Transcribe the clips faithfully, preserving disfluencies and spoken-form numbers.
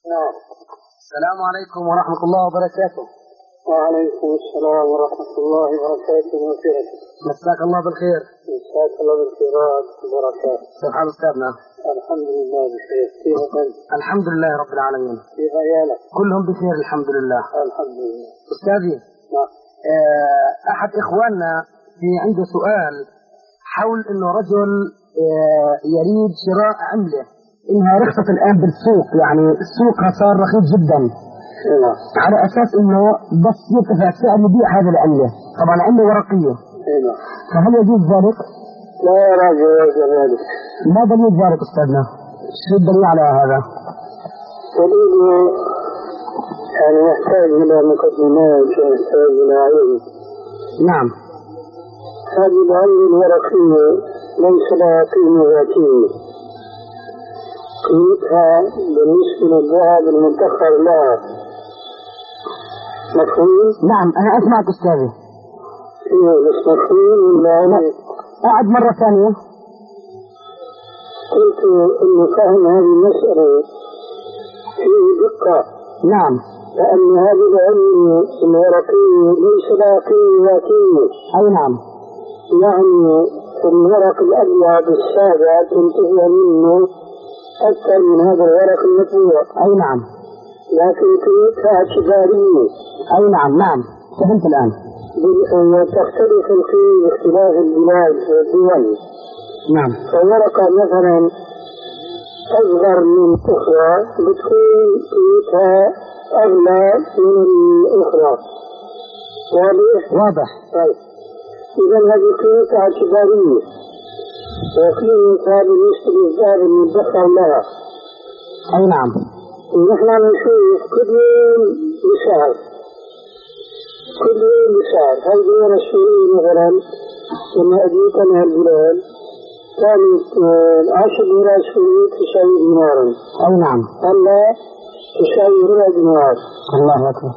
نعم. السلام عليكم ورحمة الله وبركاته. وعليكم السلام ورحمة الله وبركاته وبركاته. مساك الله بالخير. مساك الله بالخيرات وبركاته. كيف حال أستاذنا؟ الحمد لله بخير. كيف أنت؟ الحمد لله رب العالمين. كيف عيالك؟ كلهم بخير الحمد لله. الحمد لله. أستاذي. نعم. أحد إخواننا في عنده سؤال حول إنه رجل يريد شراء عملة إنها رخصت الآن بالسوق، يعني السوق صار رخيص جدا. نعم. على أساس إنه بس يرتفع السعر يبيع هذه العملة، طبعا عملة ورقية. نعم. فهل يجوز ذلك؟ لا يا راجل ذلك. ما دليل ذلك أستاذنا؟ شو الدليل على هذا؟ دليل يعني يحتاج إلى مقدمات ويحتاج إلى علم. نعم. هذه العملة الورقية ليس لها قيمة ذاتية، قيمتها بالنسبة للذهب المدخر لها. مفهوم؟ نعم أنا أسمعك أستاذي. إيه بس مفهوم ولا أنا؟ أعد مرة ثانية. قلت إن فهم هذه المسألة فيه دقة. نعم. لأن هذه العلم الورقية ليس لها قيمة ذاتية. أي نعم. يعني في الورق الأبيض السابع تنتهي منه أكثر من هذا الورق المطبوع. أي نعم. لكن قيمتها اعتبارية. أي نعم. نعم فهمت الآن. وتختلف القيمة باختلاف البلاد والدول. نعم. فورقة مثلا أصغر من أخرى بتكون قيمتها أغلى من الأخرى. واضح؟ واضح. طيب إذا هذه قيمتها اعتبارية، وقيمتها بالنسبة للذهب المدخر لها. أي نعم. نحن نشوف كل يوم بسعر، كل يوم بسعر. هل دور السورية مثلا لما أجيت أنا البلاد كانت عشر دينار سورية تساوي دينارا. أي نعم. هلا تساوي ربع دينار. الله أكبر.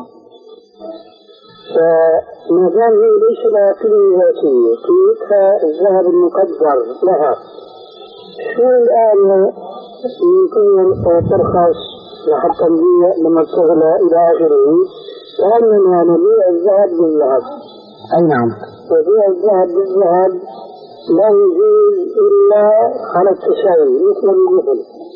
فما دام هي ليس لها قيمة ذاتية، قيمتها الذهب المقدر لها، شو الآن ممكن ترخص لحتى نبيع لما تغلى إلى آخره، وأننا نبيع الذهب بالذهب. أي نعم. وبيع الذهب بالذهب لا يجوز إلا على التساوي مثل المثل.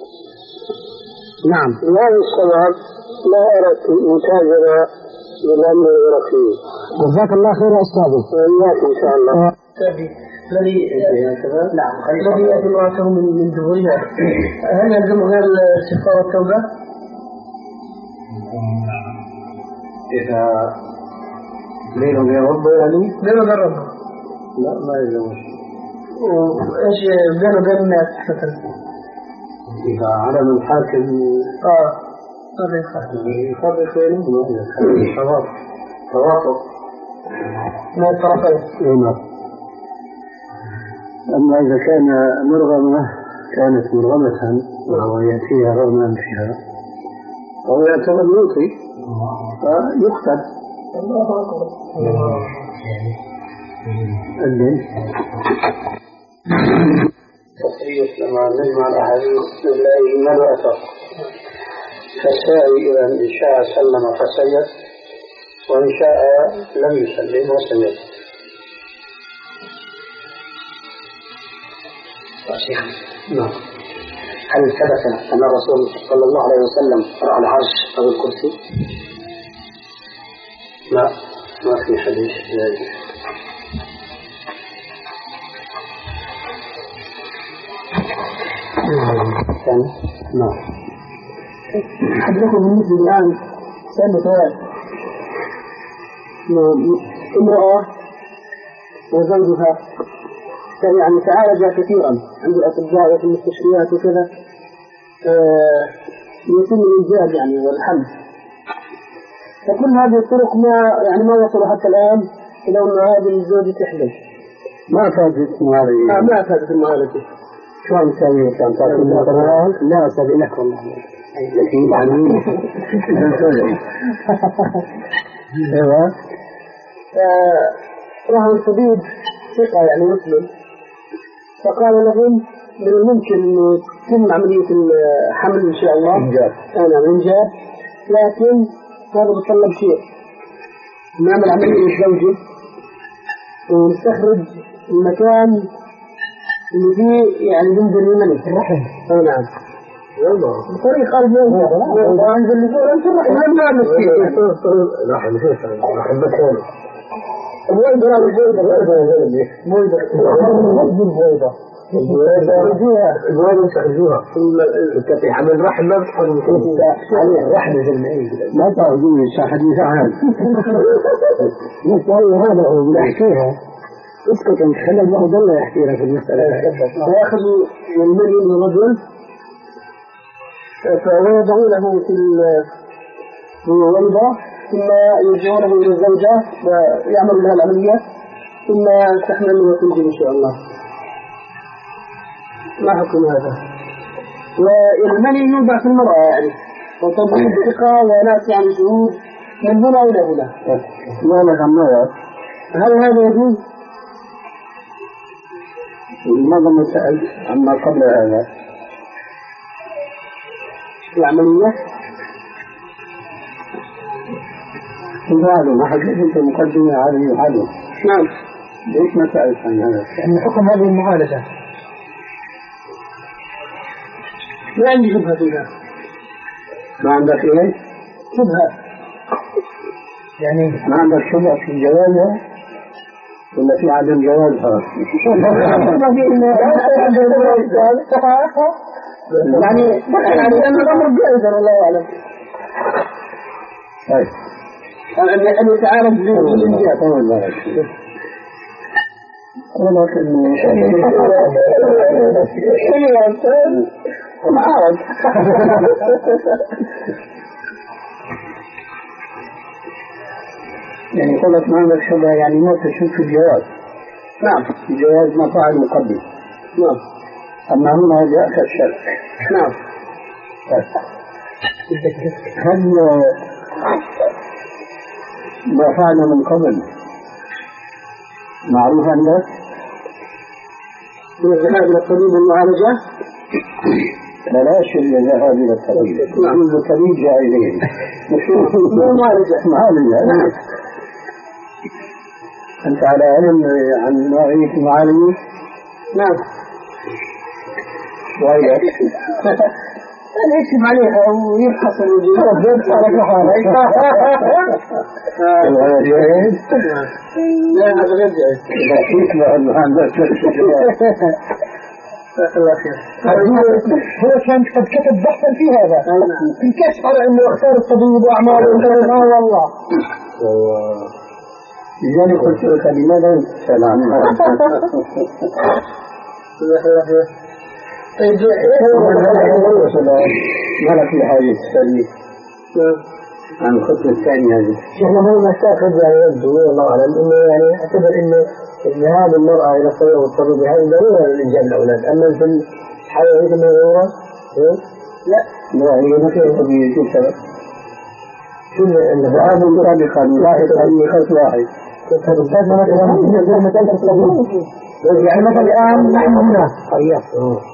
نعم. لهذا السبب لا أردت متاجرة بالأمر الورقي. جزاك الله خير يا أستاذي. وإياك إن شاء الله. الذي نعم الذي يأتي امرأته من من دبرها هل يلزم غير الاستغفار والتوبة؟ إذا ليله غير ربه يعني؟ ليله غير ربه. لا ما يلزم. وإيش بينه وبين الناس مثلا؟ إذا علم الحاكم آه هذا يخالف. يفرق بينهما إذا كان توافق توافق من الطرفين. نعم. أما إذا كان مرغمة كانت مرغمة وهو يأتيها رغما فيها وهو يعتبر يوطي فيقتل. الله أكبر. الليل تصريح لما نجمع الأحاديث لا يجمل أثر، فالسائل إذا إن شاء سلم فسيد وإن شاء لم يسلم وسيد. شيخ. نعم. هل ثبت أن الرسول صلى الله عليه وسلم رأى العرش أو الكرسي؟ لا ما في حديث ذلك. ثاني. نعم. حدثكم بالنسبة الآن سألنا سؤال. امرأة وزوجها يعني تعالج كثيرا عند الأطباء وفي المستشفيات وكذا، يتم الإنجاب يعني والحمل، فكل هذه الطرق ما يعني ما وصلوا حتى الآن إلى أن هذه الزوجة تحمل. ما فاتت هذه. آه ما فاتت المعالجة. شو عم تسوي كان فاتت المعالجة؟ لا أستاذ لك والله. ايوه. راح الطبيب ثقة يعني مسلم، فقال لهم من الممكن انه تتم عملية الحمل إن شاء الله. إنجاب. أنا إنجاب، لكن هذا بيتطلب شيء، نعمل عملية الزوجة ونستخرج المكان اللي فيه يعني بنزل المني الرحم. أي نعم. والله. بطريقة الجوزة. وأنزل لفوق أنت الرحم. ما نعمل فيه. رحم كيف؟ رحم بس هون. البويضة لا البويضة. بويضة. البويضة. البويضة. البويضة يستخرجوها. الكتي عمل رحم ما بتحضر عليه رحم زي المعين. ما تعرفون يا حديث عام. نسأل هذا هو بيحكيها. اسكت انت خلي الواحد الله يحكي لك المسألة. فيأخذ المني من الرجل فيضعونه في الويضة ثم يرجعونه إلى الزوجة ويعمل لها العملية ثم تحمل وتنجب إن شاء الله. ما حكم هذا؟ والمني يوضع في المرأة يعني وتضرب ثقة وناس يعني شهود من هنا إلى هنا. ما لك عمّا هل هذا يجوز؟ لماذا ما سأل عما قبل هذا؟ العملية؟ هذا ما حكيت أنت مقدمة هذه وهذا. نعم. ليش ما سألت عن هذا؟ يعني حكم هذه المعالجة. ما عندي شبهة فيها. ما عندك إيه؟ شبهة. يعني ما عندك شبهة في جوازها؟ ولا في عدم جوازها؟ يعني يعني أنا الأمر جائز والله أعلم. طيب. أن يتعارض بالإنجاب. ولكن معارض. يعني قلت ما عندك شبهة يعني ما تشوف في الجواز. نعم. الجواز ما فعل مقدم. نعم. أما هنا جاء كالشرك. نعم. هل ما فعل من قبل معروف عندك؟ من الذهاب إلى الطبيب والمعالجة؟ بلاش الذهاب إلى الطبيب. نعم. الطبيب جاء إليه. معالجة. معالجة. نعم. أنت على علم عن نوعية المعالجة؟ نعم. وهي أنا يكتب عليها ويبحث الوجود. وهذا جاهز؟ لا هذا غير جاهز. لا فيك لأنه عندك الله خير. هو كان قد كتب بحثا في هذا في الكشف على انه اختار الطبيب واعماله اه والله. لذلك قلت لك لماذا تسأل عن هذا؟ ما لك في حاجة تسألني عن الخطوة الثانية هذه. شيخنا هو ما استأخذ يعني يبدو والله أعلم إنه يعني أعتبر إنه ذهاب المرأة إلى الطبيب والطبيب هذا ضرورة للإنجاب الأولاد. أما في الحياة ليس من ضرورة؟ لا. لا هي ما فيها طبيب شو سبب؟ شو اللي هذا سابقا لاحقا لخط واحد. فالأستاذ مثلا مسألة الطبيب يعني مثلا الآن نحن هنا خيط.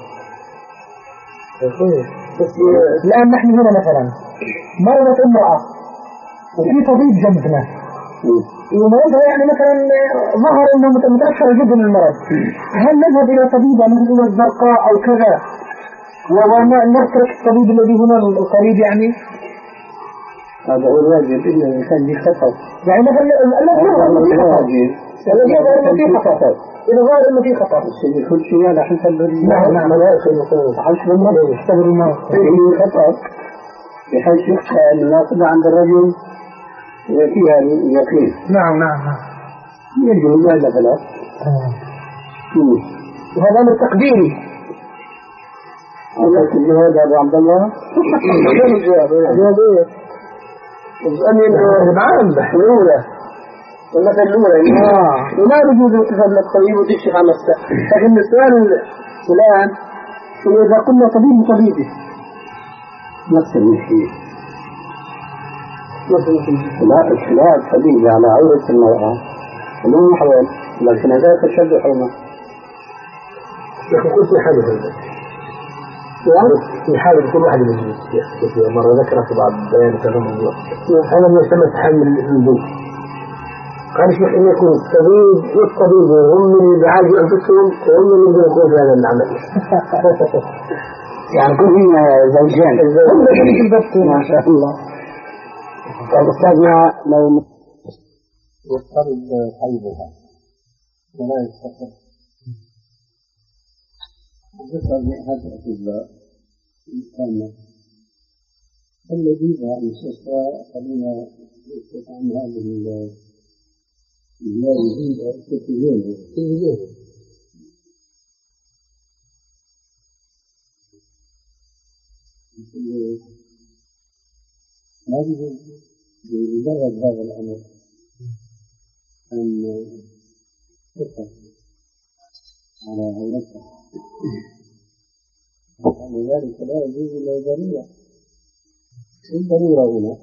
الآن نحن هنا مثلا مرضت امرأة وفي طبيب جنبنا ومرضها يعني مثلا ظهر انه متأخرة جدا المرض. هل نذهب الى طبيبة مثل الى الزرقاء او كذا ونترك الطبيب الذي هنا القريب يعني؟ هذا هو الواجب إلا إذا كان في خطر. يعني مثلا لا في خطر. الذي يظهر انه في خطر. إذا ظهر انه في خطر. كل شيء على حسب نعم نعم حسب المرض يختبر المرض. في خطر بحيث يخشى أن الناقضة عند الرجل فيها يقين. نعم نعم نعم. يجب هذا فلا. وهذا أمر تقديري. هذا الجهاد أبو عبد الله. الجهاد إيه؟ أمين نعم الأولى المثل الأولى وما بجوز تذهب للطبيب وتكشف عن نفسك. لكن السؤال الآن إذا قلنا طبيب طبيبي نفس الشيء. لا إشكال طبيب على عورة المرأة مو محرم لكن هذا تشد حرمة. لكن كل شيء حدث في حالة كل واحد من مرة ذكر في بعض بيان هذا الموضوع هذا ما يسمى تحمل الوضوء. قال الشيخ إن يكون الطبيب والطبيب هم من بيعالجوا أنفسهم وهم من يقومون في هذا العمل. يعني كل زوجين ما شاء الله. طيب أستاذنا لو يضطرب حيضها ولا يستقر يسأل هذا الأطباء المستعمل الذي ذا المستشفى خلينا نستطيع عن هذه الجواب الجديدة التلفزيون التلفزيون هذه بمجرد هذا الأمر أن تقف على عورتها ولذلك لا يجوز إلا ضرورة. الضرورة هنا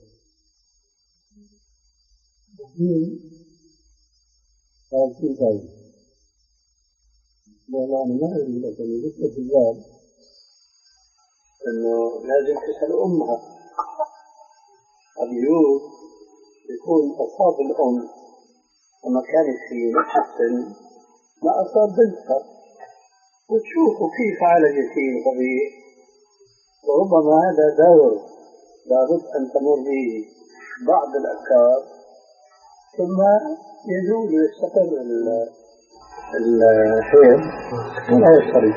قال في ذلك والله أنا ما أعلم لكن ذكر في الباب أنه لازم تسأل أمها. اليوم يكون أصاب الأم وما كانت في نفس السن ما أصاب بنتها وتشوفوا كيف عالجت فيه القضية، وربما هذا دور لابد أن تمر به بعض الأفكار ثم يزول ويستقر الحيض ولا يستريح.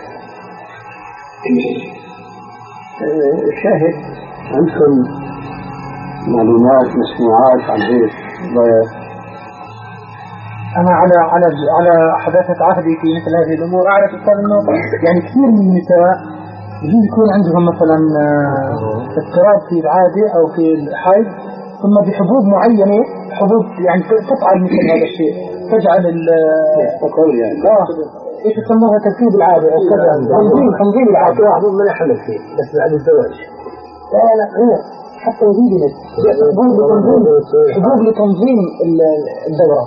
الشاهد عندكم معلومات مسموعات عن هيك ضياء؟ أنا على على على حداثة عهدي في مثل هذه الأمور أعرف أنه يعني كثير من النساء يجوز يكون عندهم مثلا اضطراب في العادة أو في الحيض ثم بحبوب معينة حبوب يعني تفعل مثل هذا الشيء تجعل ال يعني آه إيش يسموها ترتيب العادة أو كذا تنظيم تنظيم العادة. حبوب ما يحمل فيه بس بعد الزواج. لا لا هي حتى يزيد حبوب لتنظيم حبوب لتنظيم الدورة.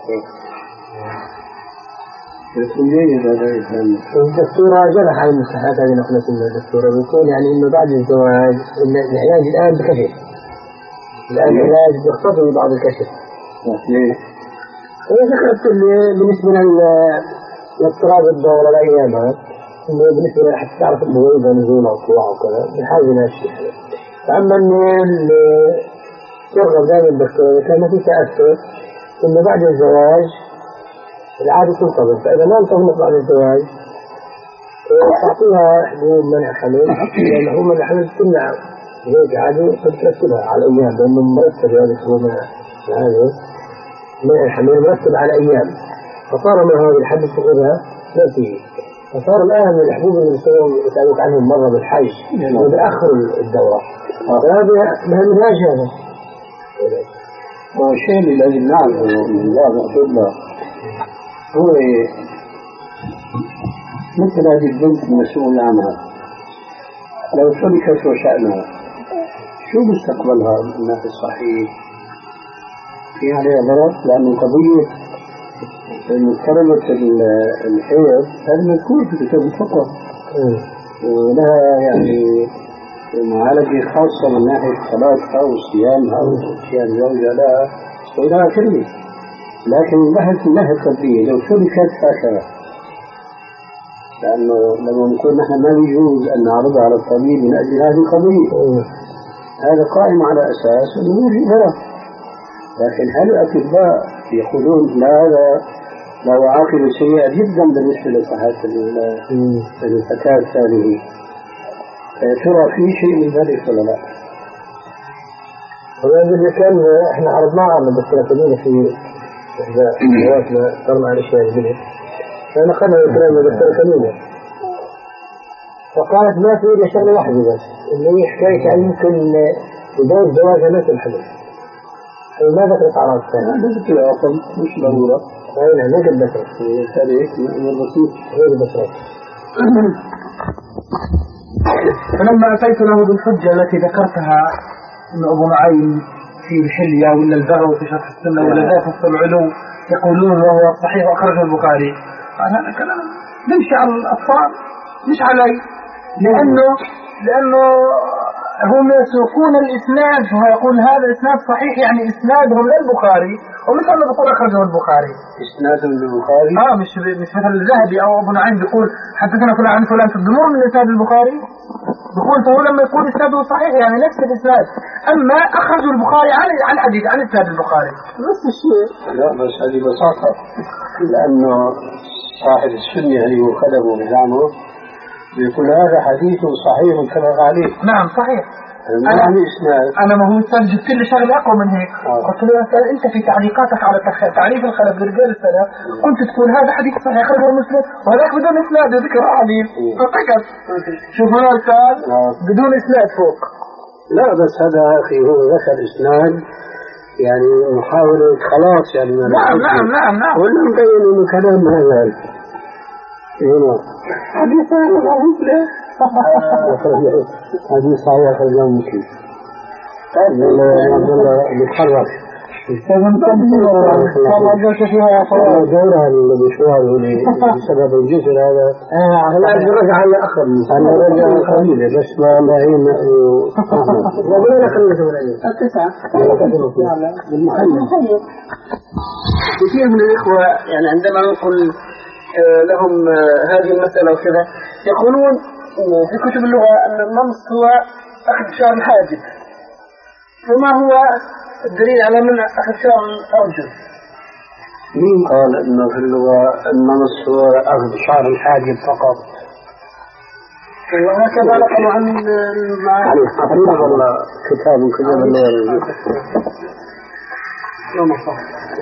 الدكتورة جرح على المساحات هذه نقلة من الدكتورة بيكون يعني إنه بعد الزواج العلاج الآن بكشف الآن العلاج يقتضي بعض الكشف. ليه؟ هي ذكرت بالنسبة لاضطراب الدورة الأيام إنه بالنسبة حتى تعرف إنه إذا نزول أو طلوع وكذا بحاجة إلى شيء. فأما إنه يرغب دائما الدكتور كان ما في تأثر إنه بعد الزواج العادة تنتظم، فإذا ما انتظمت بعد الزواج تعطيها حبوب منع حمل لأن حبوب منع حمل تمنع هيك عادة قد ترتبها على الأيام لأنه مرتب هذه الحبوب منع الحمل مرتب على أيام فصار من هذه الحد صغيرها لا فيه. فصار الآن الحبوب اللي يسألوك عنهم مرة بالحي وبآخر الدورة فهذا منهاج هذا. والشيء اللي لازم نعرفه من الله مقصودنا هو مثل هذه البنت المسؤول عنها لو تركت وشأنها شو مستقبلها من الناحية الصحية؟ في عليها ضرر لأن قضية مقاربة الحيض هذا مذكور في كتاب الفقه ولها يعني معالجة خاصة من ناحية صلاتها وصيامها وصيام زوجها لها ولها كلمة. لكن بحث من ناحية الطبية لو تركت هكذا لأنه لما نقول نحن ما يجوز أن نعرضها على الطبيب من أجل هذه القضية هذا قائم على أساس أنه يوجد ضرر. لكن هل الأطباء يقولون لا هذا له عاقبة سيئة جدا بالنسبة لصحة الفتاة هذه؟ ترى في شيء من ذلك ولا لا؟ وهذا اللي كان احنا عرضناه على الدكتورة كمينة في إحدى جواتنا صرنا على الأشياء الجديدة فأنا قلنا الكلام الدكتورة كمينة فقالت ما في إلا شغلة واحدة بس اللي هي حكاية يعني يمكن بداية زواجها ما تنحمل ما ذكرت أعراض ثانية. هذا ذكر أصلا مش ضرورة. أيوة ما قد ذكرت. هذه أمر بسيط غير بسيط. فلما أتيت له بالحجة التي ذكرتها أن أبو نعيم في الحلية ولا البغوي في شرح السنة ولا ذات العلو يقولون وهو صحيح وأخرجه البخاري قال هذا كلام نمشي على الأطفال مش علي لأنه لأنه هم يسوقون الإسناد ويقول هذا إسناد صحيح يعني إسنادهم للبخاري ومثل ما بيقول أخرجه البخاري إسنادهم للبخاري آه مش مش مثل الذهبي أو أبو نعيم بيقول حدثنا فلان عن فلان في الجمهور من إسناد البخاري بيقول فهو لما يقول إسناده صحيح يعني نفس الإسناد أما أخرجوا البخاري عن عن حديث عن إسناد البخاري نفس الشيء. لا بس هذه بساطة لأنه صاحب السنة اللي هو خدمه بزعمه بيقول هذا حديث صحيح متفق عليه. نعم صحيح. أنا يعني إسناد أنا ما هو أستاذ جبت لي شغلة أقوى من هيك. آه. قلت له يا أستاذ أنت في تعليقاتك على تعريف الخلف لرجال السلف كنت تقول هذا حديث صحيح أخرجه مسلم وهذاك بدون إسناد ذكر حديث. فقط. شوف هنا أستاذ بدون إسناد فوق. لا بس هذا أخي هو ذكر إسناد يعني محاولة خلاص يعني نعم نعم نعم نعم ولا مبين إنه كلام هذا هنا حديث هذا حديث صحيح أخرجه مسلم. طيب والله بيتحرك طبعا جلس فيها دورها المشوار بسبب الجسر هذا هلا رجع على أخر أنا رجع قليلا بس ما معين وين خليته من عليه التسعة بالمحل. كثير من الإخوة يعني عندما نقول لهم هذه المسألة وكذا يقولون في كتب اللغة أن النمص هو أخذ شعر الحاجب فما هو الدليل على من أخذ شعر الأرجل؟ مين قال أنه في اللغة النمص هو أخذ شعر الحاجب فقط؟ وهكذا نقلوا عن يعني حقيقة والله كتاب كتاب اللغة يوم الصف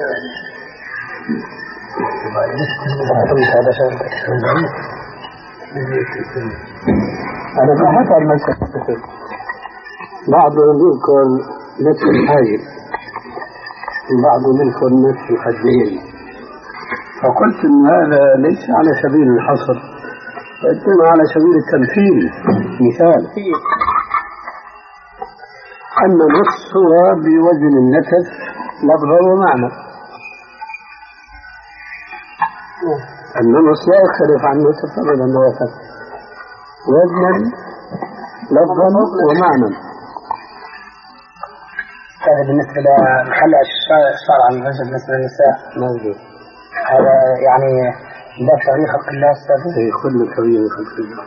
أنا بحث عن مسألة بعضهم يذكر نفس الحاجب وبعضهم يذكر نفس الخدين فقلت إن هذا ليس على سبيل الحصر وإنما على سبيل التمثيل مثال أن النص هو بوزن النتف لفظا ومعنى النص لا يختلف عن النتف أبدا وزنا لفظا ومعنى. هذا بالنسبة لخلع الشعر عن الرجل بالنسبة للنساء موجود هذا يعني ده تغيير خلق الله أستاذ؟ أي كل تغيير خلق الله.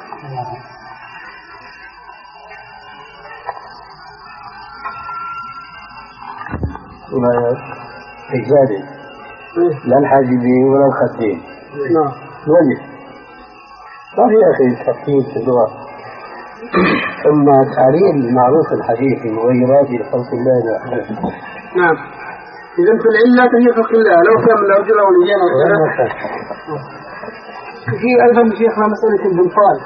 ولا إجزالي لا الحاجبين ولا الخدين. نعم. وجه ما في أخي تفصيل في اللغة. ثم تعليل معروف الحديث المغيرات لخلق الله لا. نعم. إذا في العلة تغيير خلق الله لو كان من الرجل أو الإنسان أو كذا. في أيضا شيخنا مسألة البنطال.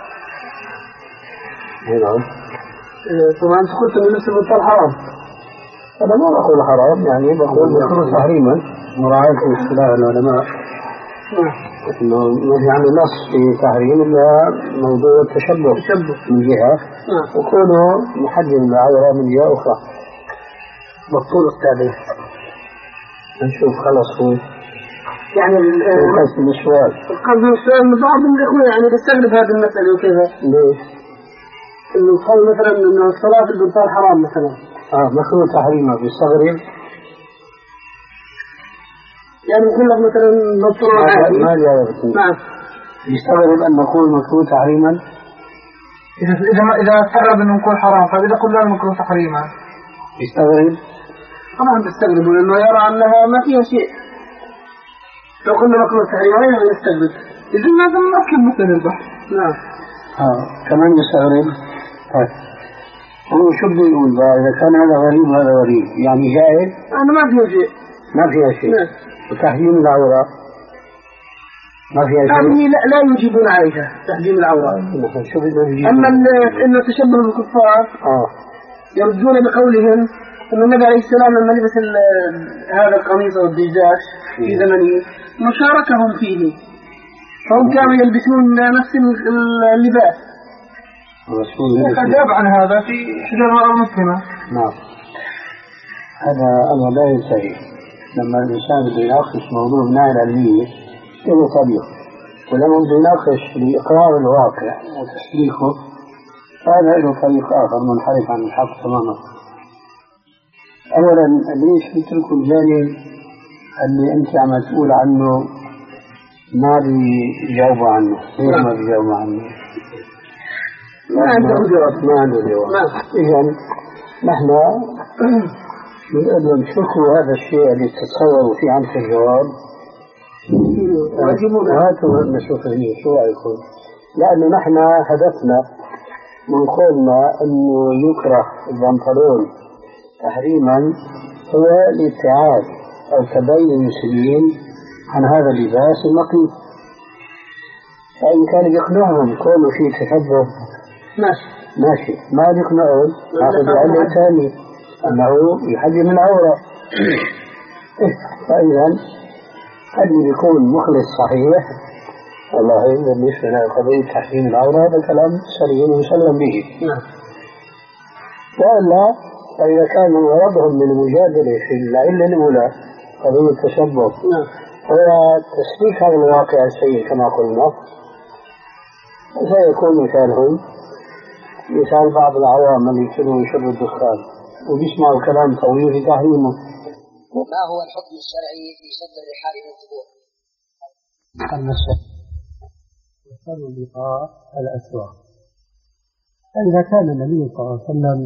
نعم. طبعا قلت من نفس البنطال حرام. أنا ما بقول حرام يعني بقول بقول تحريما مراعاة اصطلاح العلماء. نعم. إنه يعني نص في تحريم إلا موضوع التشبه تشبه من جهة نعم. وكونه محجم العورة من جهة أخرى. مقصود التابع. نشوف خلاص هو يعني القصد السؤال القصد السؤال من بعض الإخوة يعني بيستغرب هذه المسألة وكذا. ليش؟ إنه قال مثلا إنه الصلاة في البنطال حرام مثلا. آه مكروه تحريمه بيستغرب. يعني يقول لك مثلا بنطلون عادي. ما جاوبت. نعم. يستغرب أن نقول مكروه تحريما. إذا إذا إذا استغرب إنه نقول حرام فإذا قلنا مكروه تحريما. يستغرب. طبعا بيستغرب لأنه يرى أنها ما فيها شيء. لو قلنا مكروه تحريما ما يستغرب. إذا لازم نأكد مثل البحث. نعم. آه كمان يستغرب. طيب. هو شو بده يقول بقى إذا كان هذا غريب هذا غريب يعني جائز؟ أنا ما فيها شيء. ما فيها شيء. نعم. وتحجيم العورة ما فيها شيء. هذه لا, لا يجيبون عليها تحجيم العورة. شو بده يجيب؟ أما إنه تشبه بالكفار آه يردون بقولهم إن النبي عليه السلام لما لبس هذا القميص والدجاج في زمنه مشاركهم فيه فهم كانوا يلبسون نفس اللباس. وقد جاب عن هذا في شجر المرأة المسلمة. نعم. هذا أمر لا ينتهي لما الإنسان بده يناقش موضوع بناء العلمية له طريق ولما بده يناقش بإقرار الواقع وتصديقه هذا له طريق آخر منحرف عن الحق تماما. أولا ليش نتركوا الجانب اللي أنت عم تقول عنه ما بيجاوبوا عنه؟ ليش ما بيجاوبوا عنه؟ ما عنده جواب. ما عنده جواب. إذن نحن بنقول لهم شوفوا هذا الشيء اللي تتصوروا فيه عنك الجواب هاتوا نشوف شو رأيكم، لأنه نحن هدفنا من قولنا أنه يكره البنطلون تحريما هو الابتعاد أو تبين المسلمين عن هذا اللباس النقيض. فإن كان يقنعهم كونه فيه تشبه ماشي ماشي، ما يقنعون هذا بعلة ثاني أنه يحجم العورة. فإذا اللي بيكون مخلص صحيح والله بالنسبة لقضية تحريم العورة هذا كلام سليم ومسلم به. وإلا فإذا كان غرضهم من المجادلة في العلة الأولى قضية التشبه هو تسليك هذا الواقع السيء كما قلنا، سيكون مثالهم مثال بعض العوام اللي يكونوا يشربوا الدخان وبيسمعوا كلام طويل في تحريمه. ما هو الحكم الشرعي في شد الرحال من القبور؟ وصل لقاء الأسواق. فإذا كان النبي صلى الله عليه وسلم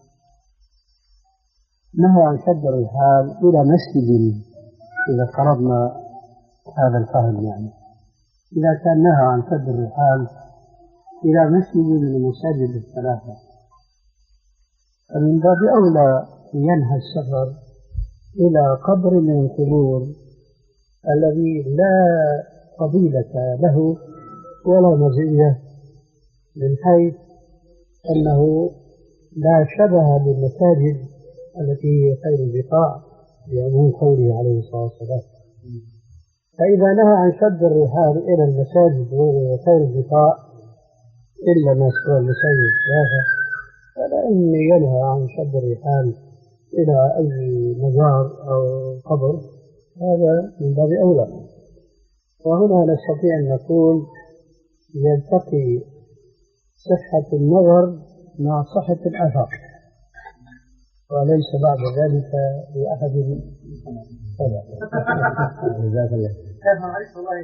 نهى عن شد الرحال إلى مسجد، إذا فرضنا هذا الفهم يعني، إذا كان نهى عن شد الرحال إلى مسجد من المساجد الثلاثة فمن باب أولى ينهى السفر إلى قبر من القبور الذي لا فضيلة له ولا مزية، من حيث أنه لا شبه بالمساجد التي هي خير البقاع بعموم قوله عليه الصلاة والسلام. فإذا نهى عن شد الرحال إلى المساجد وهو خير البقاع إلا ما سوى المساجد الثلاثة، فلأن ينهى عن شد الرحال إلى أي مزار أو قبر هذا من باب أولى. وهنا نستطيع أن نقول يلتقي صحة النظر مع صحة الآفاق، وليس بعد ذلك لأحد طبعا. جزاك الله. كيف معلش والله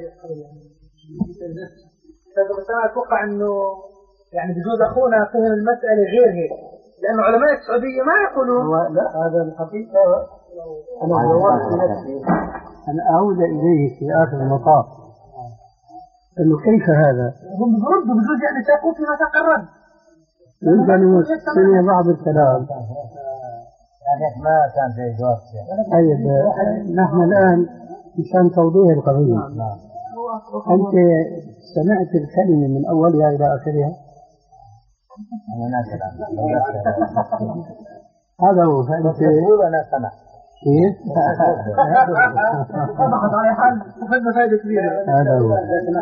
بس أنا أتوقع إنه يعني بجوز أخونا فهم المسألة غير هيك، لأنه علماء السعودية ما يقولون. لا هذا الحقيقة أنا جوابت نفسي أنا أعود إليه في آخر المطاف إنه كيف هذا؟ هم بيردوا بجوز يعني شافوا فيما تقرر. يمكن يستمع بعض الكلام. يعني ما كان في جواب. طيب نحن الآن مشان توضيح القضية. أنت سمعت الكلمة من أولها إلى آخرها؟ هذا هو. فأنت أنا سمع. كيف؟ طبعا على حال وفدنا فائدة كبيرة. هذا هو.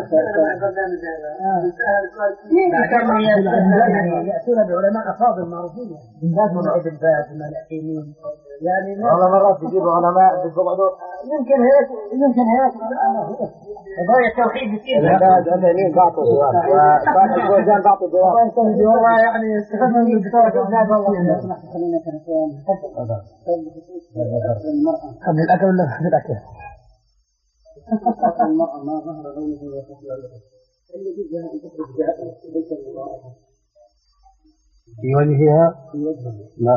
يأتون بعلماء أفاضل معروفين من ذات ابن باز والمالكيين يعني والله مرات يجيبوا علماء بيقعدوا يمكن هيك يمكن هيك قضايا التوحيد كثير. لا أنا ليه بعطوا جواب بعد الجوزان بعطوا جواب والله يعني استفدنا من الدكتور خلينا كنتين قبل الأكل ولا بعد الأكل؟ المرأة ما ظهر لونه وخفي اللي جزء أن تخرج بيت المباركة في وجهها؟ في وجهها. لا.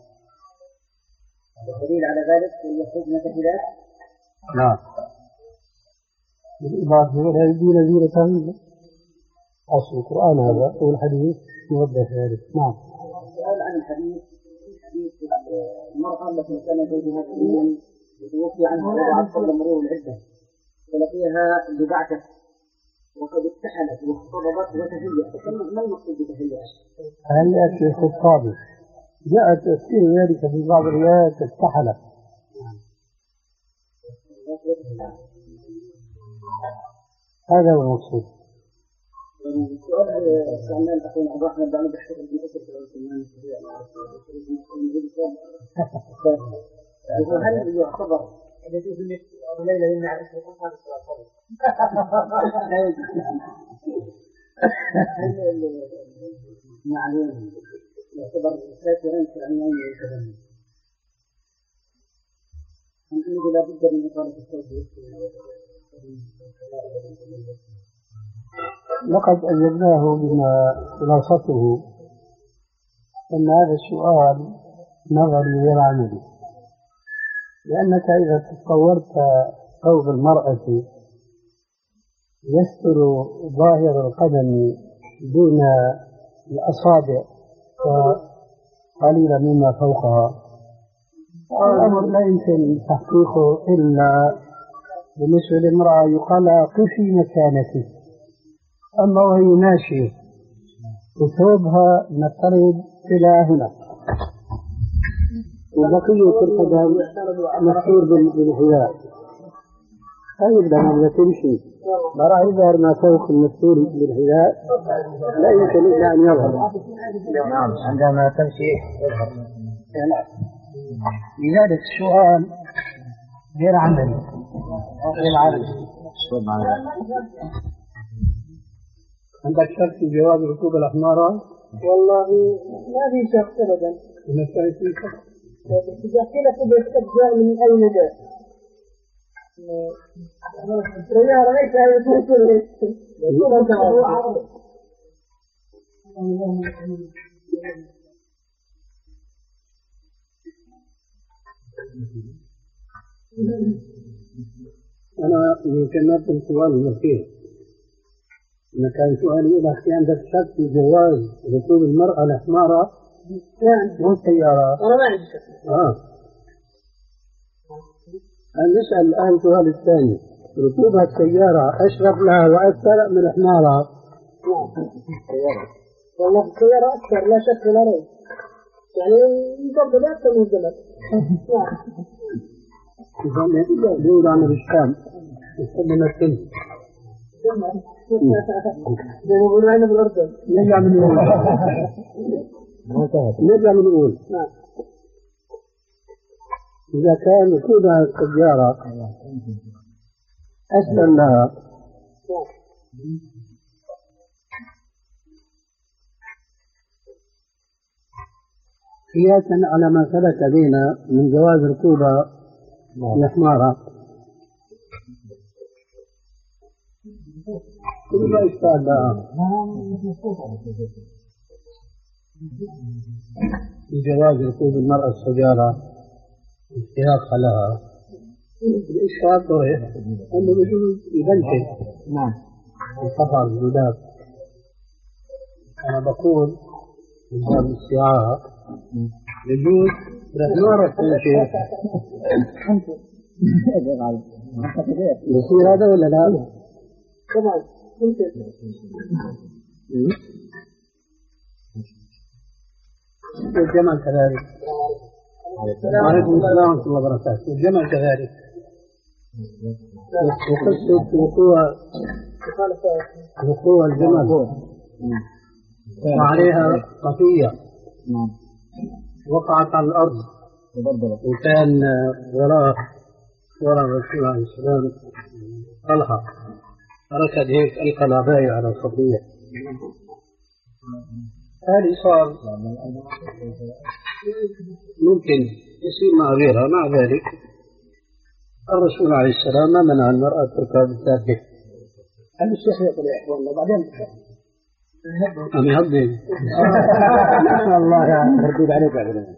الدليل على ذلك أن يخرجن كحلات؟ نعم. بالإضافة إلى الدين زينة أصل القرآن هذا والحديث يوضح ذلك. نعم. السؤال عن الحديث حديث المرأة التي كان زوجها كريما وتوفي عنها وضعت قبل مرور العدة فلقيها ببعثة وقد اكتحلت واختضبت وتهيأت، ما المقصود بتهيأت؟ هيأت الخطابة جاء تفسير ذلك في بعض الروايات اكتحلت. هذا هو المقصود. السؤال سألنا أخونا عبد الرحمن بعد بحث في أسر هل يعتبر التي في ليلة يمنع اسم القرآن الصلاة. يعني يعتبر ساترا كأنه يتبنى. أنه لا بد من إقامة التوحيد. لقد أجبناه بما خلاصته أن هذا السؤال نظري غير عملي، لأنك إذا تصورت ثوب المرأة يستر ظاهر القدم دون الأصابع وقليلا مما فوقها، الأمر لا يمكن تحقيقه إلا بالنسبة للمرأة يقال قفي مكانك. أما وهي ماشية وثوبها نفترض إلى هنا وبقية القدم مستور بالحذاء، طيب لما تمشي ما راح يظهر ما فوق المستور بالحذاء، لا يمكن إلا أن يظهر. نعم عندما تمشي يظهر. لذلك السؤال غير عملي غير عملي. عندك شك في جواب ركوب الأحمر؟ والله ما في شك أبدا. نستعيد في شك. إذا كنت باستبدال من أي مجال. السيارة ليس أنا يمكن نرسل سؤال المركز. إذا كان سؤالي إذا في عندك شك في جواز ركوب المرأة الحمارة والسيارة؟ أنا ما عندي شك. آه. نسأل الآن السؤال الثاني، ركوبها السيارة أشرف لها وأكثر من الحمارة؟ والله السيارة أكثر لا شك ولا ريب، يعني يفضل أكثر من الجمل. إذا نقول عن الإشكال نستخدم السن. زي ما يقولوا هنا بالأردن. نرجع من الأول. نرجع من الأول. إذا كان ركوبها السيارة أسهل لها قياسا على ما ثبت بنا من جواز ركوبها الحمارة، كل ما إشكال لها في جواز ركوب المرأة السيارة اشتياقها لها. الإشكال طريق أنه يجوز يبنشل نعم القطع الجداد. أنا بقول من باب الاستعارة يجوز الحمارة تمشي. يصير هذا ولا لا؟ طبعا ممكن. والجمل كذلك. وعليكم السلام ورحمة الله وبركاته. والجمل كذلك. وقصة وقوع وقوع الجمل وعليها قطية وقعت على الأرض وكان وراء وراء الرسول عليه السلام طلحة ركض هيك ألقى العباية على القطية. هذه صار ممكن يصير مع غيرها. مع ذلك الرسول عليه السلام ما منع المرأة تركب الدابة. هل الشيخ يقول يا إخوان بعدين أم يهضم الله يعني مردود عليك بعدين.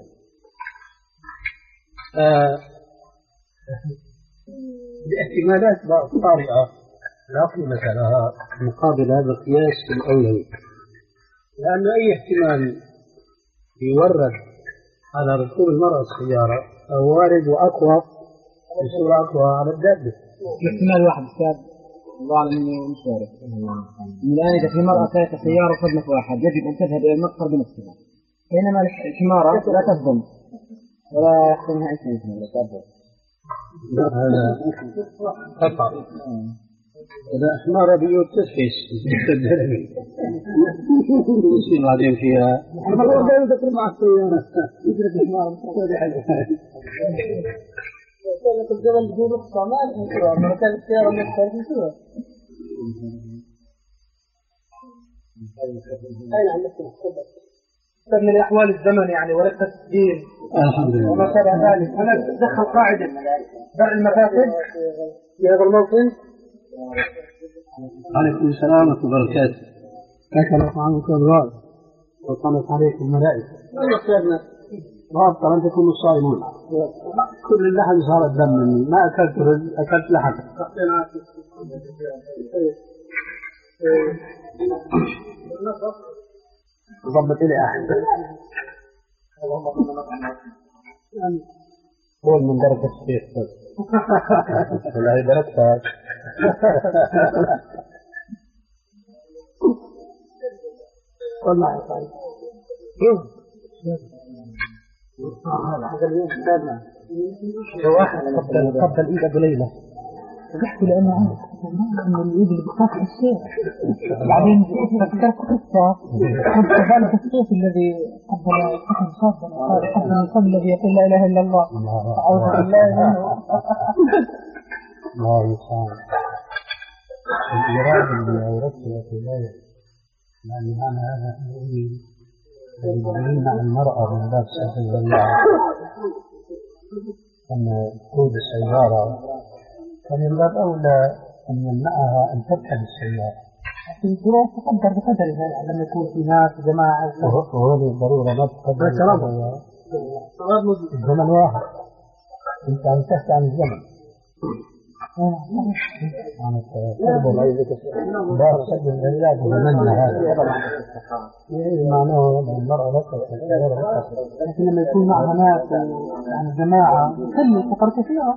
باحتمالات طارئة لا قيمة لها مقابل هذا القياس الأولوي، لأن أي احتمال يورد على ركوب المرأة السيارة أو وارد وأقوى بصورة أقوى على الدابة. احتمال واحد أستاذ الله أعلم إني مش عارف. الآن إذا في مرأة سائقة سيارة صدمت واحد يجب أن تذهب إلى المقصر بنفسها، بينما الحمارة لا تصدم ولا يحكمها أي شيء. هذا قطع. إذا حمارة بيوت تسفيس تدربي يصير بعدين فيها المرة الجاية تدخل مع السيارة يدرك الحمارة. لك الجبل بدون رخصة ما ينكرها، لما كان السيارة مختلفة ينكرها. أين عندك تفضل؟ من أحوال الزمن يعني وليس الدين. الحمد لله. وما شابه ذلك، هنا تدخل قاعدة درء المفاسد في هذا الموطن. عليكم السلام ورحمة الله وبركاته. أكلت عنك الرأي وطلت عليكم الملائكة. رابطة أن تكونوا صائمون. كل اللحم صار الدم مني، ما أكلت رز، أكلت لحم. ضبط لي أحد. هو من درجة الشيخ بس. والله درجتها. والله طيب. هذا اليوم استاذنا. واحد قبل قبل الإيد أبو ليلى. تحكي لأنه عارف إن الإيد اللي بتقطع الشيء. بعدين فكرت قصة كنت ذلك الصوت الذي قبل صاحب صاحب قبل الصوت الذي يقول لا إله إلا الله. أعوذ بالله منه. الله يسامح. الإرادة اللي أوردتها في الآية يعني معنى هذا يمنع المرأة من باب سبيل الله أن تقود السيارة فمن باب أولى أن يمنعها أن تركب السيارة. في الظروف تقدر بقدرها لما يكون في ناس جماعة وهذه الضرورة ما تقدر الزمن واحد. أنت انتهت عن الزمن. عن التربة العيدة باب سد العلاج ومنع هذا معناه أن المرأة لك لكن لما يكون معها ناس يعني جماعة كل سفر كثيرة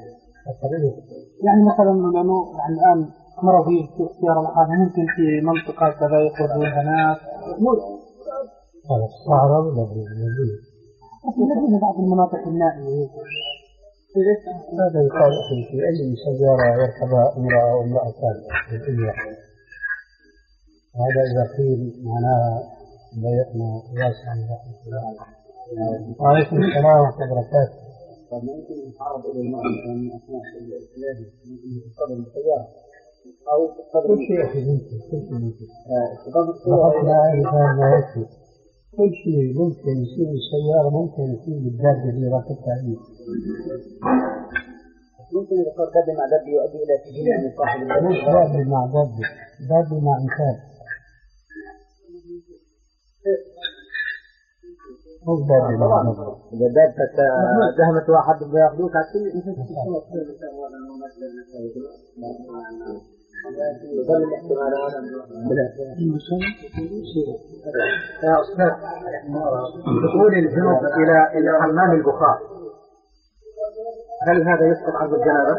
يعني مثلا لأنه يعني الآن مرة في اختيار الحاجة ممكن في منطقة كذا يخرجونها ناس هذا الصحراء ولا في المدينة؟ في المدينة بعض المناطق النائية هذا يقال في أي سيارة يركبها امرأة أو امرأتان هذا إذا قيل معناها ضيقنا واسعا رحمة الله. وعليكم السلام ورحمة الله وبركاته. ممكن يتعرض إلى المرأة من أثناء الإسلام ممكن يتقدم السيارة أو كل شيء في ممكن كل شيء ممكن. فقطنا هذا يكفي كل شيء ممكن يصير السيارة ممكن يصير بالدابة اللي راكبتها عليه. ممكن يصير دابة مع دابة يؤدي إلى سجن من صاحب الدابة. مش دابة مع دابة، دابة مع إنسان. مش دابة مع دابة. إذا دابة دهمت واحد بياخذوك على السن يظل الاحتمال هذا يا أستاذ دخول الجنوب إلى إلى حمام البخار هل هذا يسقط عنه الجنابة؟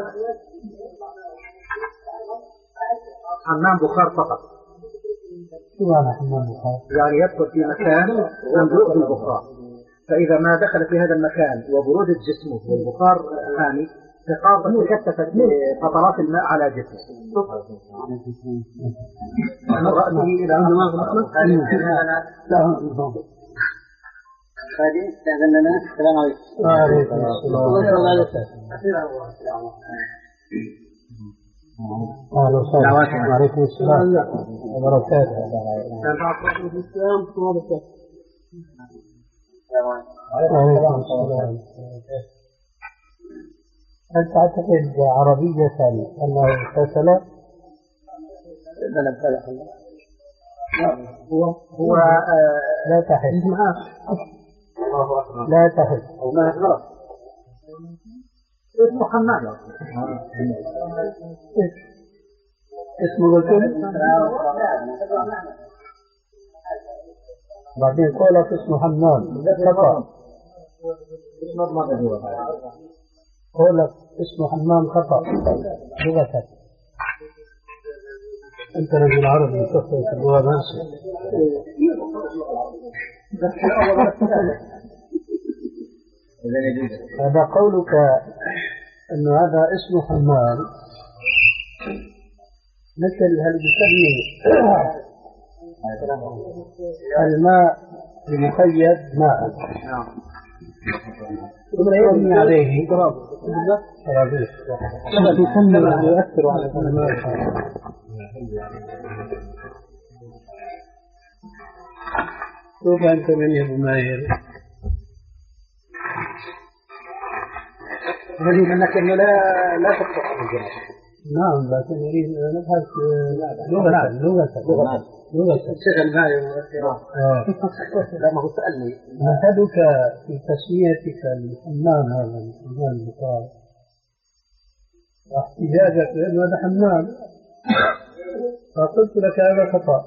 حمام بخار فقط. شو معنى حمام بخار؟ يعني يدخل في مكان مملوء بالبخار فإذا ما دخل في هذا المكان وبرودة جسمه والبخار حامي تكثفت قطرات الماء على جسمه من رأسه إلى دماغ الأخلق هذه استأذن لنا. السلام عليكم. وعليكم السلام. أهلا وسهلا. وعليكم السلام وبركاته. وعليكم السلام. هل تعتقد عربية أنه اغتسل؟ هو هو لا تحل لا تحل اسمه حمام اسمه قلتم بعدين قولك اسمه حمام خطأ قولك اسمه حمام خطأ لغتك أنت رجل عربي تفهم في اللغة نفسه. هذا قولك أن هذا اسمه حمام مثل هل يسمي الماء المقيد ماء ثم يبني عليه تراب ترابيش ثم يؤثر على الماء. شوف أنت من يبو ماهر يريد أنك لا لا تقطع الجنة. نعم لكن نريد نبحث لغة لغة لغة لغة شغل معي لما هو سألني مهدك في تسميتك الحمام هذا الحمام المقال واحتجاجك لأنه هذا حمام فقلت لك هذا خطأ.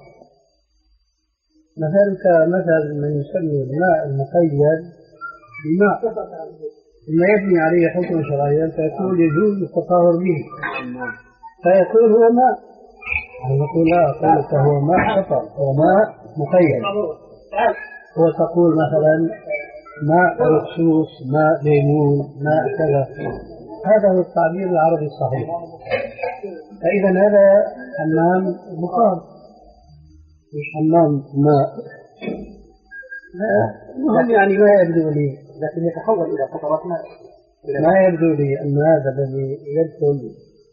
مثلك مثل من يسمي الماء المقيد بماء ثم يبني عليه حكم شرعيا فيكون يجوز التطهر به فيكون هو ماء. نقول لا قولك هو ماء خطأ هو ماء مقيد. وتقول مثلا ماء رصوص ماء ليمون ماء كذا هذا هو التعبير العربي الصحيح. فإذا هذا حمام بخار مش حمام ماء. المهم يعني ما يبدو لي لكن يتحول إلى قطرات ماء. ما يبدو لي أن هذا الذي يدخل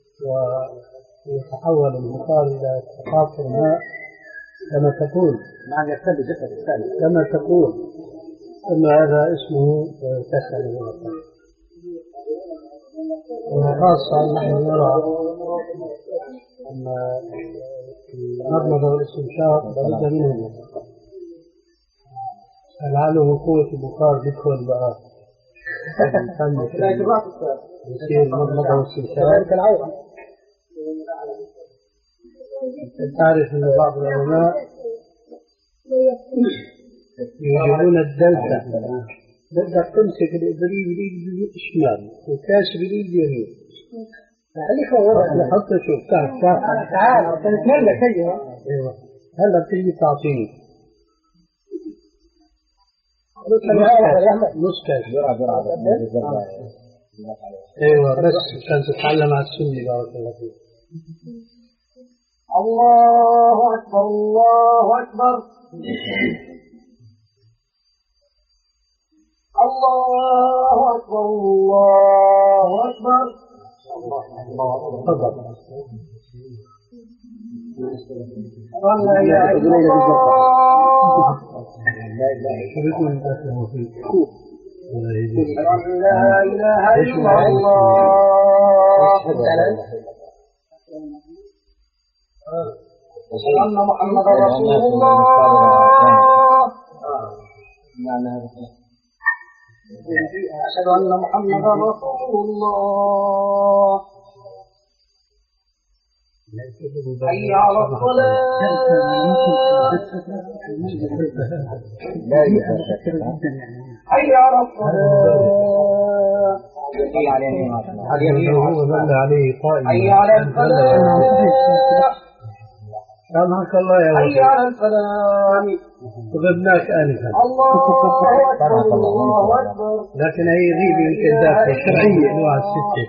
ويتحول البخار إلى قطر ماء كما تقول نعم يرتد جسد الثاني كما تقول أن هذا اسمه كسل وخاصة نحن نرى أن المضمضة والاستنشاق لابد منهم لعله قوة البخار يدخل بقى يصير المضمضة والاستنشاق. تعرف أن بعض العلماء يوجدون الدلتا بدك تمسك الإبريق باليد الشمال وكاسر باليد اليمين حط شوف تعال تعال تعال تنتملك أيها ايوه هلا بتيجي تعطيني نص كاس ايوه بس عشان تتعلم على السنة بارك الله فيك. الله أكبر الله أكبر الله أكبر الله أكبر الله أكبر لا إله إلا الله لا إله إلا الله أشهد أن محمدا رسول الله أشهد أن محمدا رسول الله حي على الصلاة حي على الصلاة حي على الفلاح حي على الفلاح سامحك الله يا حي على الفلاح غبناك آنفا الله أكبر الله أكبر لكن هي غيبة يمكن داخل شرعية أنواع الستة.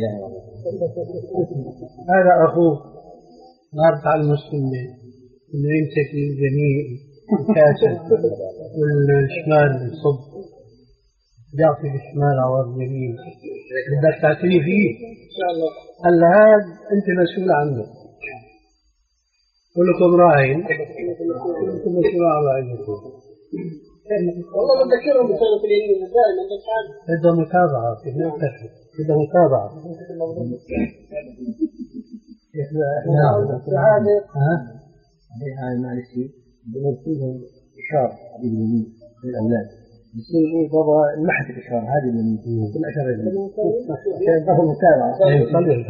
هذا أخوك نارت على المسلمين إنه يمسك الجميع الكاسة والشمال الصب يعطي بالشمال عوض اليمين بدك تعتني فيه إن شاء الله. هلا هذا أنت مسؤول عنه كلكم راعين كلكم مسؤول عن رعيتكم. والله بذكرهم بسنة اليمين دائما بس بدها متابعة بدها متابعة. ها؟ هاي معلش بنرسلهم إشارة باليمين للأولاد يصير إيه بابا المحت الإشارة هذه اليمين كل أشارة اليمين عشان ظهر متابعة. صلي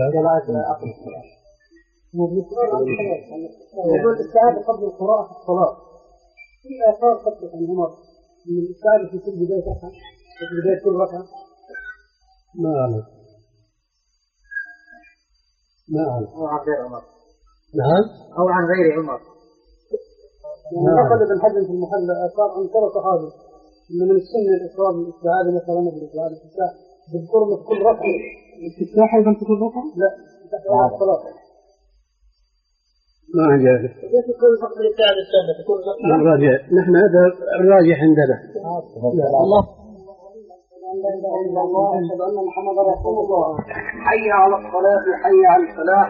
موضوع الاستعاذة قبل القراءة في الصلاة في آثار قبل عن عمر من الاستعاذة في كل بداية ركعة في بداية كل ركعة. ما أعلم ما أعلم أو عن غير عمر. نعم أو عن غير عمر. نقل ابن حزم في المحلى آثار عن كذا صحابي إن من السنة الإصرار بالاستعاذة مثلا بالاستعاذة الاستفتاح بالضرب في كل ركعة. الاستفتاح أيضا في كل ركعة؟ لا في الصلاة. ما عجبك كيف يكون فقط الاستعاذة السنة تكون الراجع نحن هذا الراجح عندنا. الله لا اله الا الله اشهد ان محمدا رسول الله حي على الصلاه حي على الفلاح.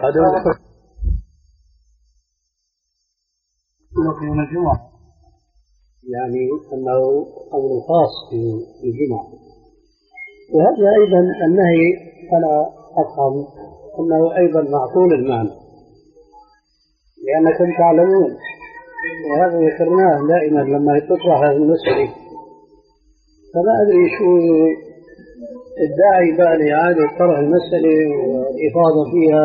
في يوم الجمعة يعني أنه أمر خاص في الجمعة، وهذا أيضا النهي أنا أفهم أنه أيضا معقول المعنى، لأنكم تعلمون وهذا ذكرناه دائما لما تطرح هذه المسألة، فما أدري شو الداعي بقى لإعادة طرح المسألة والإفاضة فيها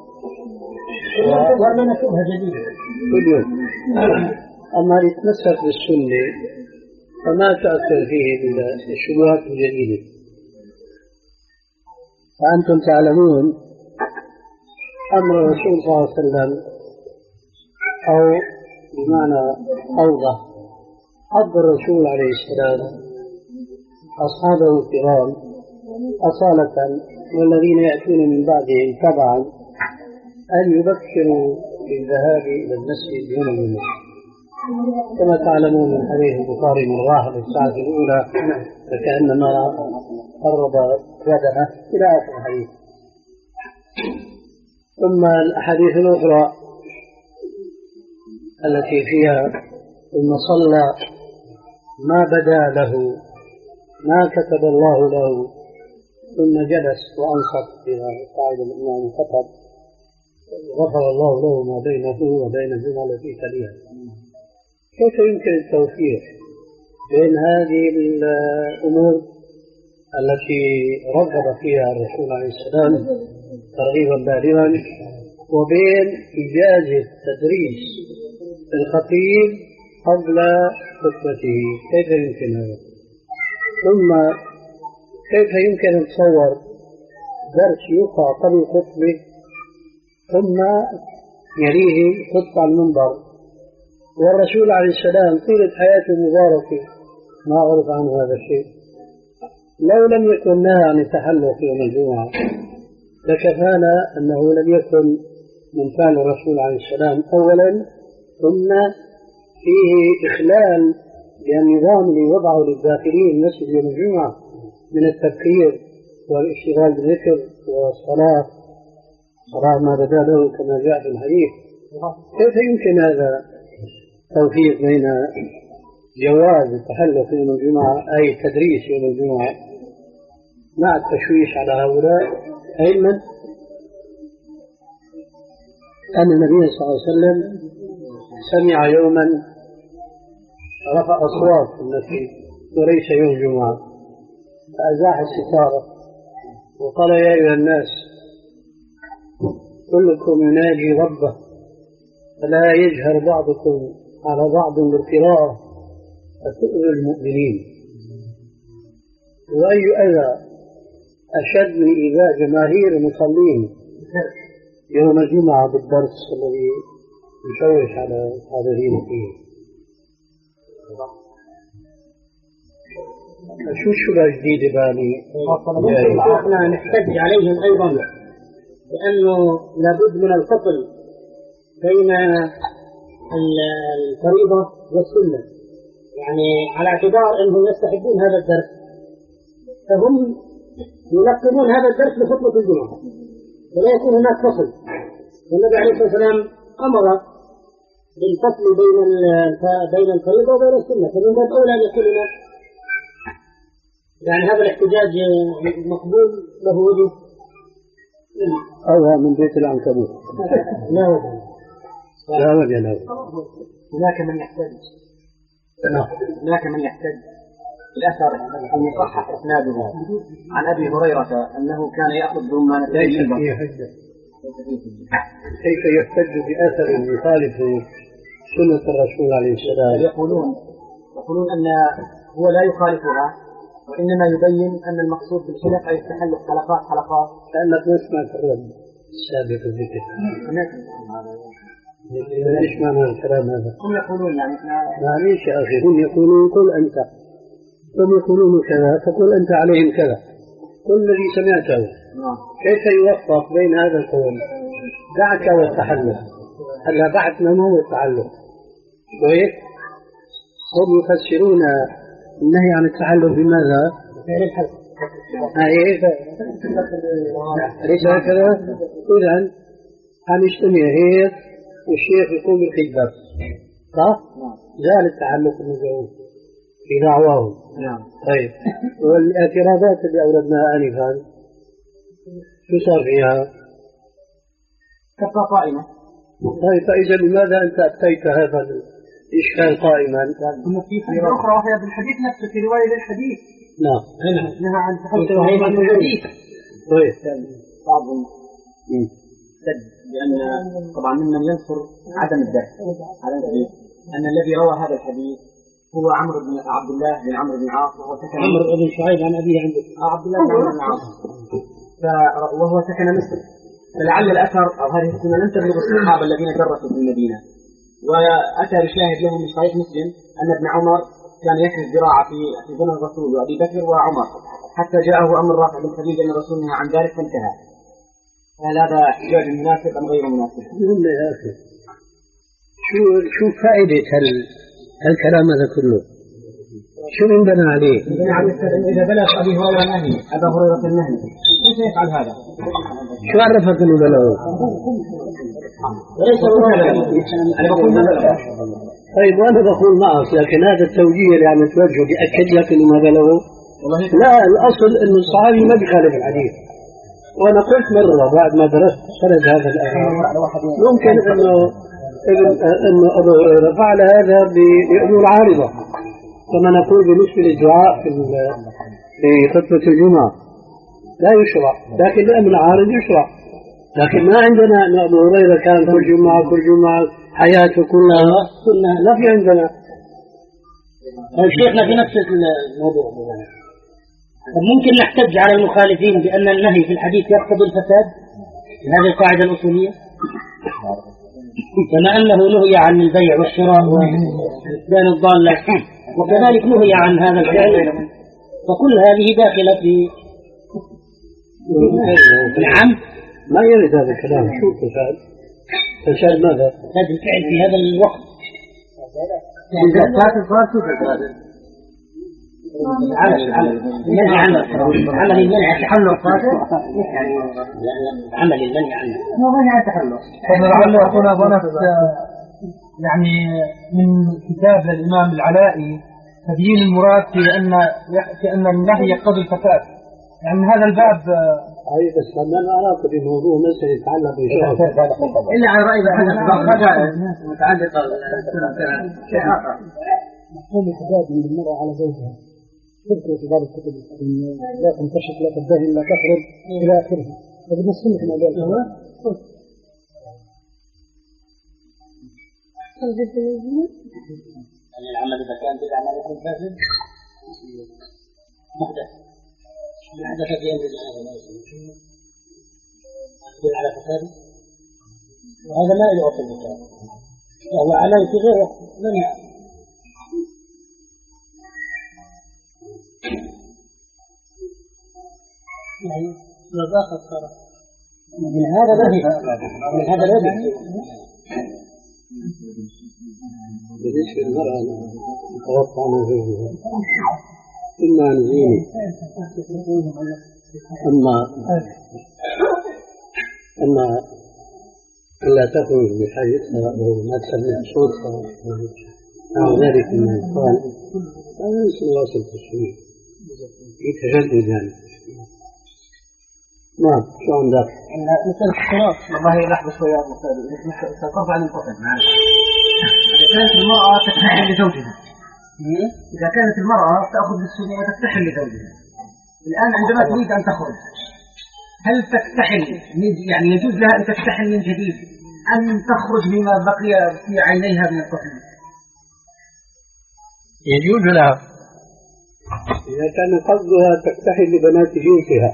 وأنا شبهة جديدة كل يوم. أما يتمسك بالسنة فما تأثر فيه الشبهات الجديدة. فأنتم تعلمون أمر الرسول صلى الله عليه وسلم، أو بمعنى أوضح حض الرسول عليه السلام أصحابه الكرام أصالة والذين يأتون من بعدهم تبعا أن يبكروا بالذهاب إلى المسجد يوم الجمعة، كما تعلمون من حديث البخاري من راح الساعة الأولى فكأنما قرب ودنه إلى آخر الحديث. ثم الأحاديث الأخرى التي فيها ثم صلى ما بدا له ما كتب الله له ثم جلس وأنصت إلى قاعد الإمام الخطب غفر الله له ما بينه وبين الجمعة التي تليها. كيف يمكن التوفيق بين هذه الأمور التي رغب فيها الرسول عليه السلام ترغيبا بالغا وبين إجازة تدريس الخطيب قبل خطبته؟ كيف يمكن هذا؟ ثم كيف يمكن أن تصور درس يقع قبل الخطبة ثم يليه خطبة على المنبر، والرسول عليه السلام طيلة حياته المباركة ما عرف عنه هذا الشيء؟ لو لم يكن نهى عن التحلق يوم الجمعة لكفانا أنه لم يكن من فعل الرسول عليه السلام أولا، ثم فيه إخلال للنظام اللي وضعه للداخلين المسجد يوم الجمعة من التفكير والاشتغال بالذكر والصلاة صلاة ما بدا له كما جاء في الحديث. كيف يمكن هذا التوفيق بين جواز التحلق يوم الجمعة أي تدريس يوم الجمعة مع التشويش على هؤلاء، علما أن النبي صلى الله عليه وسلم سمع يوما رفع أصوات في المسجد وليس يوم جمعة، فأزاح الستارة وقال يا أيها الناس كلكم يناجي ربه فلا يجهر بعضكم على بعض بالقراءة فتؤذي المؤمنين. وأي أذى أشد من إيذاء جماهير المصلين يوم الجمعة بالدرس الذي يشوش على الحاضرين فيه؟ شو الشبهة الجديدة باني؟ احنا نحتج عليهم أيضا لأنه لابد من الفصل بين الفريضة والسنة، يعني على اعتبار أنهم يستحبون هذا الدرس فهم يلقبون هذا الدرس بخطبة الجمعة ولا يكون هناك فصل. والنبي عليه الصلاة والسلام أمر بالفصل بين بين الفريضة وبين السنة، فمن باب أولى أن يكون هناك يعني هذا الاحتجاج مقبول له وجه أو من بيت العنكبوت لا وجه لا وجه له. هناك من يحتج هناك من يحتج الأثر المصحح إسناده عن أبي هريرة أنه كان يأخذ رمانة ليس فيه حجة. كيف يحتج بأثر يخالف سنة الرسول عليه السلام؟ يقولون يقولون أن هو لا يخالفها وإنما يبين أن المقصود بالحلق أي التحلق حلقات حلقات. لأنك ما سمعت الرد السابق الذكر. ليش معنى الكلام هذا؟ هم يقولون يعني معليش يا أخي، هم يقولون قل أنت، هم يقولون كذا فقل أنت عليهم كذا، كل الذي سمعته. كيف يوفق بين هذا القول؟ دعك والتحلق. هلا بحثنا ما هو التعلق؟ كويس؟ هم يفسرون النهي عن التحلق بماذا؟ ليس هكذا؟ إذن هنجتمع هيك والشيخ يقوم بالخطبة صح؟ زال التعلق المزعوم في دعواهم. نعم. طيب والاعتراضات اللي أوردناها آنفا شو صار فيها؟ كفى قائمة. طيب فإذا لماذا أنت أتيت هذا الإشكال قائما؟ في حديث أخرى وهي بالحديث نفسه في رواية للحديث. نعم. نهى عن تحدث عن الحديث. طيب. بعضهم سد لأن طبعا ممن ينصر عدم الدرس على الحديث أن الذي روى هذا الحديث هو عمرو بن عبد الله بن عمرو بن العاص وهو سكن عمرو بن شعيب عن أبيه عنده. عبد الله بن عمرو بن العاص وهو سكن مصر، فلعل الأثر أو هذه السنة لم تبلغ الصحابة الذين درسوا في المدينة. وأتى بشاهد له من صحيح مسلم أن ابن عمر كان يكرز زراعة في في بني الرسول وأبي بكر وعمر حتى جاءه أمر رافع بن خديجة أن الرسول نهى عن ذلك فانتهى. هل هذا احتجاج مناسب أم غير مناسب؟ يا أخي شو شو فائدة هال هالكلام هذا كله؟ شو ينبنى عليه؟ ينبنى على إذا بلغ أبي هريرة النهي أبا هريرة النهي كيف يفعل هذا؟ شو عرفك إنه بلغه؟ وليس أنا بقول مثلا. طيب وأنا بقول معك لكن هذا التوجيه اللي عم توجهه بيأكد لك إنه ما بلغه؟ لا الأصل إنه الصحابي ما بيخالف الحديث. وأنا قلت مرة بعد ما درست سند هذا الأثر ممكن إنه إنه أبو هريرة فعل هذا بأمور عارضة كما نقول بالنسبة للدعاء في في خطبة الجمعة لا يشرع، لكن الأمر عارض يشرع. لكن ما عندنا أن أبو هريرة كان كل جمعة كل جمعة حياته كلها كلها لا في عندنا. شيخنا في نفس الموضوع ممكن نحتج على المخالفين بأن النهي في الحديث يقتضي الفساد هذه القاعدة الأصولية كما أنه نهي عن البيع والشراء وإسلام الضالة وكذلك نهي عن هذا الفعل فكل هذه داخلة في نعم ما يرد هذا الكلام. شو الفساد؟ فساد ماذا؟ فساد الفعل في هذا الوقت عمل المنع عنه عمل المنع تحلق يعني عمل المنع عنه مو منع تحلق. لعل أخونا ظنفت يعني من كتاب للإمام العلائي تبيين المراد في أن في أن النهي يقتضي الفساد يعني هذا الباب أي بس لما أنا أعرف بموضوع مسألة يتعلق بشيء إلا على رأي بحث متعلقة شيء آخر مفهوم الحجاب من المرأة على زوجها تذكر في بعض الكتب لا تنكشف لا تبتهل لا تخرج إلى آخره فبالنسبة لك ما قال أن العمل إذا كان بالعمل يكون فاسد محدث محدث في أمر الله يدل على فساده وهذا لا يعطي الفساد وهو عمل في غير وقت منع يعني نظافة صار من هذا الذي من هذا الذي بالنسبة للمرأة توقع من غيرها إما أن زيني أما أما ألا تخرج بحاجتها أو ما تسمع صوتها أو ذلك من الأطفال هذا ليس واصل تشويه في تجدد يعني. نعم شو عندك؟ مسألة الصلاة والله لحظة شوية سأقف عن الفصل معنا. إذا كانت المرأة تستحل لزوجها إذا كانت المرأة تأخذ بالسنة وتستحل لزوجها الآن عندما تريد أن تخرج هل تستحل يعني يجوز لها أن تستحل من جديد أم تخرج بما بقي في عينيها من الطفل؟ يجوز لها إذا كان قصدها تستحل لبنات جنسها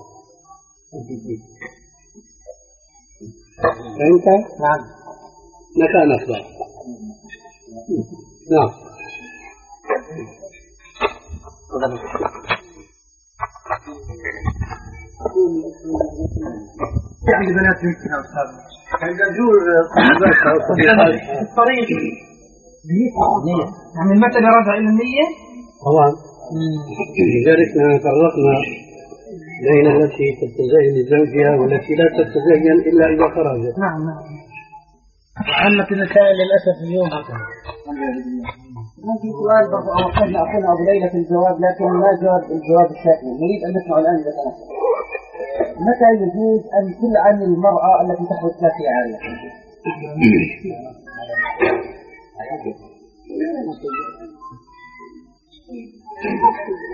فهمت؟ نعم مكان أفضل. نعم يعني بنات جنسها أستاذ عند جور الطريق يعني المسألة راجع إلى النية؟ طبعا لذلك فرقنا بين التي تتزين لزوجها والتي لا تتزين إلا إذا خرجت. نعم نعم. عامة النساء للأسف اليوم هكذا. ما في سؤال برضه أوصلنا أخونا أبو ليلى في الجواب لكن ما جاوب الجواب الشافي. نريد أن نسمع الآن إذا كان متى يجوز أن تلعن المرأة التي تحدث في عارية؟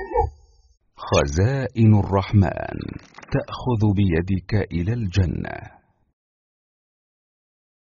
خزائن الرحمن تأخذ بيدك إلى الجنة.